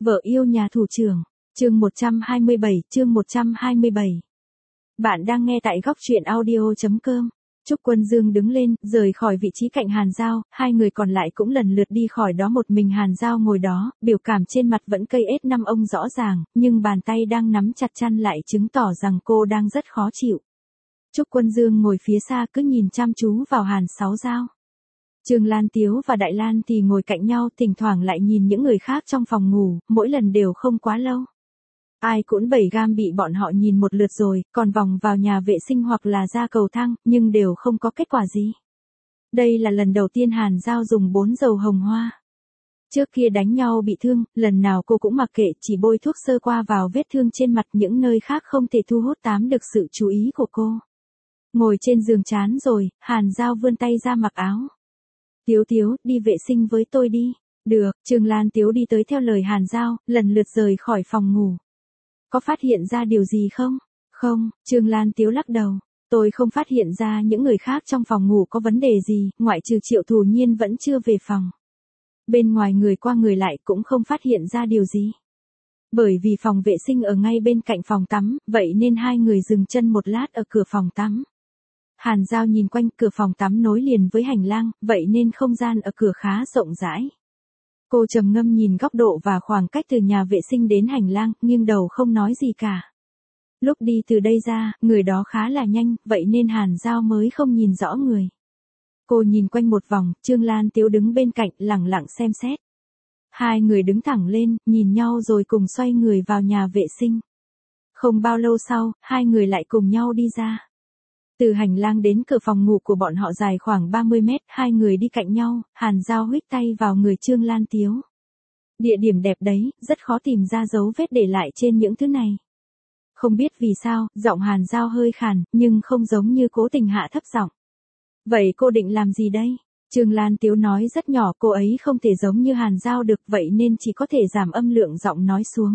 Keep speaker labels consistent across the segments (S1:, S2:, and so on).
S1: Vợ yêu nhà thủ trưởng, chương 127, chương 127. Bạn đang nghe tại góc truyện audio.com. Trúc Quân Dương đứng lên, rời khỏi vị trí cạnh Hàn Giao, hai người còn lại cũng lần lượt đi khỏi đó, một mình Hàn Giao ngồi đó, biểu cảm trên mặt vẫn cây S5 ông rõ ràng, nhưng bàn tay đang nắm chặt chăn lại chứng tỏ rằng cô đang rất khó chịu. Trúc Quân Dương ngồi phía xa cứ nhìn chăm chú vào Hàn Sáu Giao. Trương Lan Tiếu và Đại Lan thì ngồi cạnh nhau, thỉnh thoảng lại nhìn những người khác trong phòng ngủ, mỗi lần đều không quá lâu. Ai cũng 7 gam bị bọn họ nhìn một lượt rồi, còn vòng vào nhà vệ sinh hoặc là ra cầu thang, nhưng đều không có kết quả gì. Đây là lần đầu tiên Hàn Giao dùng 4 dầu hồng hoa. Trước kia đánh nhau bị thương, lần nào cô cũng mặc kệ, chỉ bôi thuốc sơ qua vào vết thương trên mặt, những nơi khác không thể thu hút được sự chú ý của cô. Ngồi trên giường chán rồi, Hàn Giao vươn tay ra mặc áo. Tiếu Tiếu, đi vệ sinh với tôi đi. Được, Trương Lan Tiếu đi tới theo lời Hàn Giao, lần lượt rời khỏi phòng ngủ. Có phát hiện ra điều gì không? Không, Trương Lan Tiếu lắc đầu. Tôi không phát hiện ra những người khác trong phòng ngủ có vấn đề gì, ngoại trừ Triệu Thù Nhiên vẫn chưa về phòng. Bên ngoài người qua người lại cũng không phát hiện ra điều gì. Bởi vì phòng vệ sinh ở ngay bên cạnh phòng tắm, vậy nên hai người dừng chân một lát ở cửa phòng tắm. Hàn Giao nhìn quanh, cửa phòng tắm nối liền với hành lang, vậy nên không gian ở cửa khá rộng rãi. Cô trầm ngâm nhìn góc độ và khoảng cách từ nhà vệ sinh đến hành lang, nghiêng đầu không nói gì cả. Lúc đi từ đây ra, người đó khá là nhanh, vậy nên Hàn Giao mới không nhìn rõ người. Cô nhìn quanh một vòng, Trương Lan Tiếu đứng bên cạnh, lẳng lặng xem xét. Hai người đứng thẳng lên, nhìn nhau rồi cùng xoay người vào nhà vệ sinh. Không bao lâu sau, hai người lại cùng nhau đi ra. Từ hành lang đến cửa phòng ngủ của bọn họ dài khoảng 30 mét, hai người đi cạnh nhau, Hàn Giao huých tay vào người Trương Lan Tiếu. Địa điểm đẹp đấy, rất khó tìm ra dấu vết để lại trên những thứ này. Không biết vì sao, giọng Hàn Giao hơi khàn, nhưng không giống như cố tình hạ thấp giọng. Vậy cô định làm gì đây? Trương Lan Tiếu nói rất nhỏ, cô ấy không thể giống như Hàn Giao được, vậy nên chỉ có thể giảm âm lượng giọng nói xuống.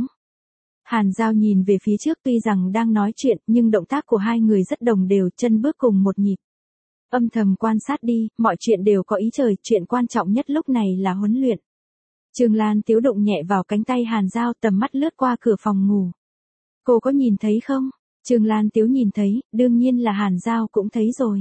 S1: Hàn Giao nhìn về phía trước, tuy rằng đang nói chuyện, nhưng động tác của hai người rất đồng đều, chân bước cùng một nhịp. Âm thầm quan sát đi, mọi chuyện đều có ý trời, chuyện quan trọng nhất lúc này là huấn luyện. Trương Lan Tiếu đụng nhẹ vào cánh tay Hàn Giao, tầm mắt lướt qua cửa phòng ngủ. Cô có nhìn thấy không? Trương Lan Tiếu nhìn thấy, đương nhiên là Hàn Giao cũng thấy rồi.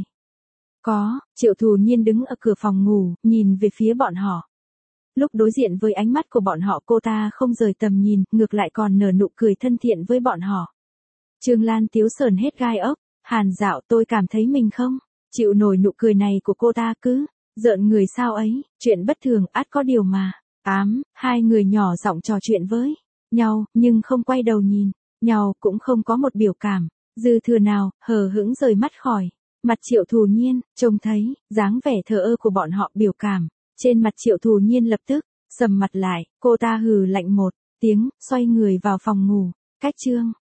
S1: Có, Triệu Thù Nhiên đứng ở cửa phòng ngủ, nhìn về phía bọn họ. Lúc đối diện với ánh mắt của bọn họ, cô ta không rời tầm nhìn, ngược lại còn nở nụ cười thân thiện với bọn họ. Trương Lan Tiếu sờn hết gai ốc. Hàn Dạo, tôi cảm thấy mình không chịu nổi nụ cười này của cô ta, cứ giận người sao ấy, chuyện bất thường, ắt có điều mà. Hai người nhỏ giọng trò chuyện với nhau, nhưng không quay đầu nhìn nhau, cũng không có một biểu cảm dư thừa nào, hờ hững rời mắt khỏi mặt Triệu Thù Nhiên, trông thấy dáng vẻ thờ ơ của bọn họ, biểu cảm trên mặt Triệu Thù Nhiên lập tức sầm mặt lại, cô ta hừ lạnh một tiếng, xoay người vào phòng ngủ. Cách chương